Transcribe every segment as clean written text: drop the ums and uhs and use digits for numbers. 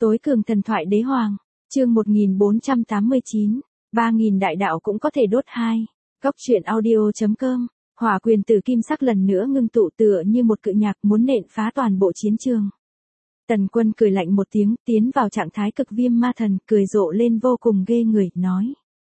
Tối cường thần thoại đế hoàng, chương 1489, 3000 đại đạo cũng có thể đốt hai. Góc truyện audio.com, hỏa quyền tử kim sắc lần nữa ngưng tụ tựa như một cự nhạc muốn nện phá toàn bộ chiến trường. Tần Quân cười lạnh một tiếng, tiến vào trạng thái cực viêm ma thần, cười rộ lên vô cùng ghê người, nói.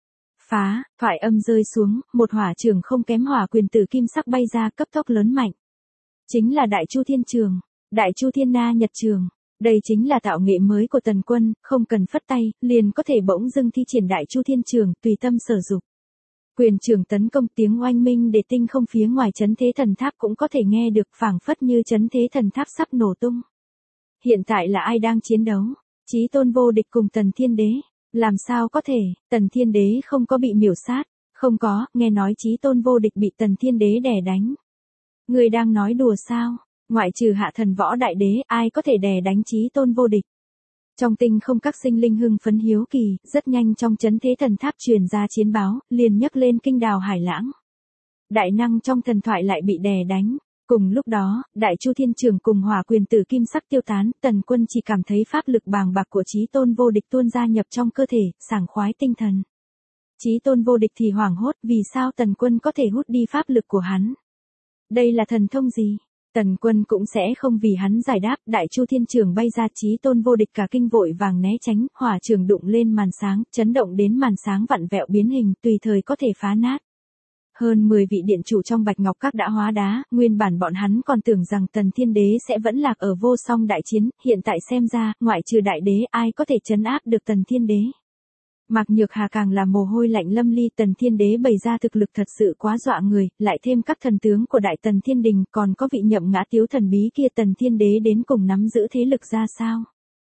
Phá, thoại âm rơi xuống, một hỏa trường không kém hỏa quyền tử kim sắc bay ra cấp tốc lớn mạnh. Chính là Đại Chu Thiên Trường, Đại Chu Thiên Na Nhật Trường. Đây chính là tạo nghệ mới của Tần Quân, không cần phất tay, liền có thể bỗng dưng thi triển Đại Chu Thiên Trường, tùy tâm sở dục. Quyền trường tấn công tiếng oanh minh để tinh không phía ngoài chấn thế thần tháp cũng có thể nghe được, phảng phất như chấn thế thần tháp sắp nổ tung. Hiện tại là ai đang chiến đấu? Chí Tôn vô địch cùng Tần Thiên Đế. Làm sao có thể, Tần Thiên Đế không có bị miểu sát. Không có, nghe nói Chí Tôn vô địch bị Tần Thiên Đế đè đánh. Người đang nói đùa sao? Ngoại trừ Hạ Thần Võ Đại Đế, ai có thể đè đánh Chí Tôn vô địch? Trong tinh không các sinh linh hưng phấn hiếu kỳ, rất nhanh trong chấn thế thần tháp truyền ra chiến báo, liền nhấc lên kinh đào hải lãng. Đại năng trong thần thoại lại bị đè đánh. Cùng lúc đó, Đại Chu Thiên Trường cùng hỏa quyền tử kim sắc tiêu tán, Tần Quân chỉ cảm thấy pháp lực bàng bạc của Chí Tôn vô địch tuôn ra nhập trong cơ thể, sảng khoái tinh thần. Chí Tôn vô địch thì hoảng hốt, vì sao Tần Quân có thể hút đi pháp lực của hắn? Đây là thần thông gì? Tần Quân cũng sẽ không vì hắn giải đáp, Đại Chu Thiên Trường bay ra, Chí Tôn vô địch cả kinh vội vàng né tránh, hỏa trường đụng lên màn sáng, chấn động đến màn sáng vặn vẹo biến hình, tùy thời có thể phá nát. Hơn 10 vị điện chủ trong Bạch Ngọc Các đã hóa đá, nguyên bản bọn hắn còn tưởng rằng Tần Thiên Đế sẽ vẫn lạc ở vô song đại chiến, hiện tại xem ra, ngoại trừ đại đế ai có thể trấn áp được Tần Thiên Đế. Mạc Nhược Hà càng là mồ hôi lạnh lâm ly, Tần Thiên Đế bày ra thực lực thật sự quá dọa người, lại thêm các thần tướng của Đại Tần Thiên Đình, còn có vị nhậm ngã tiếu thần bí kia, Tần Thiên Đế đến cùng nắm giữ thế lực ra sao?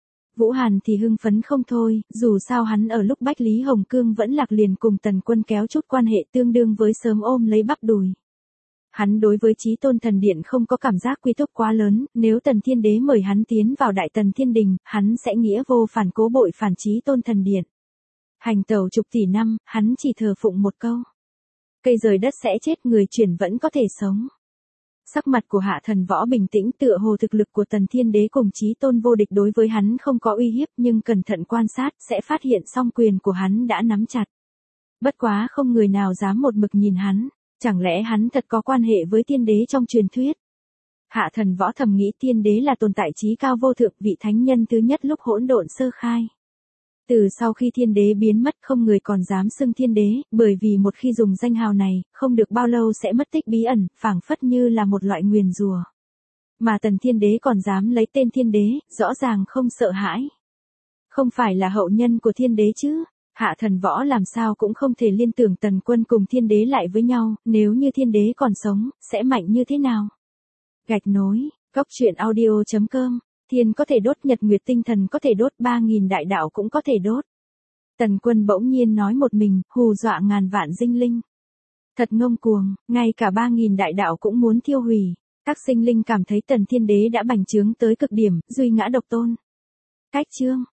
Vũ Hàn thì hưng phấn không thôi, dù sao hắn ở lúc Bách Lý Hồng Cương vẫn lạc liền cùng Tần Quân kéo chút quan hệ tương đương với sớm ôm lấy bắp đùi. Hắn đối với Chí Tôn Thần Điện không có cảm giác quy thúc quá lớn, nếu Tần Thiên Đế mời hắn tiến vào Đại Tần Thiên Đình, hắn sẽ nghĩa vô phản cố bội phản Chí Tôn Thần Điện. Hành tẩu chục tỷ năm, hắn chỉ thờ phụng một câu. Cây rời đất sẽ chết, người chuyển vẫn có thể sống. Sắc mặt của Hạ Thần Võ bình tĩnh, tựa hồ thực lực của Tần Thiên Đế cùng Chí Tôn vô địch đối với hắn không có uy hiếp, nhưng cẩn thận quan sát sẽ phát hiện song quyền của hắn đã nắm chặt. Bất quá không người nào dám một mực nhìn hắn, chẳng lẽ hắn thật có quan hệ với Thiên Đế trong truyền thuyết? Hạ Thần Võ thầm nghĩ Thiên Đế là tồn tại chí cao vô thượng, vị thánh nhân thứ nhất lúc hỗn độn sơ khai. Từ sau khi Thiên Đế biến mất không người còn dám xưng Thiên Đế, bởi vì một khi dùng danh hào này, không được bao lâu sẽ mất tích bí ẩn, phảng phất như là một loại nguyền rủa. Mà Tần Thiên Đế còn dám lấy tên Thiên Đế, rõ ràng không sợ hãi. Không phải là hậu nhân của Thiên Đế chứ? Hạ Thần Võ làm sao cũng không thể liên tưởng Tần Quân cùng Thiên Đế lại với nhau, nếu như Thiên Đế còn sống, sẽ mạnh như thế nào? Gạch nối, góc truyện audio.com. Thiên có thể đốt, nhật nguyệt tinh thần có thể đốt, 3000 đại đạo cũng có thể đốt. Tần Quân bỗng nhiên nói một mình, hù dọa ngàn vạn sinh linh. Thật ngông cuồng, ngay cả 3000 đại đạo cũng muốn thiêu hủy. Các sinh linh cảm thấy Tần Thiên Đế đã bành trướng tới cực điểm, duy ngã độc tôn. Cách chương,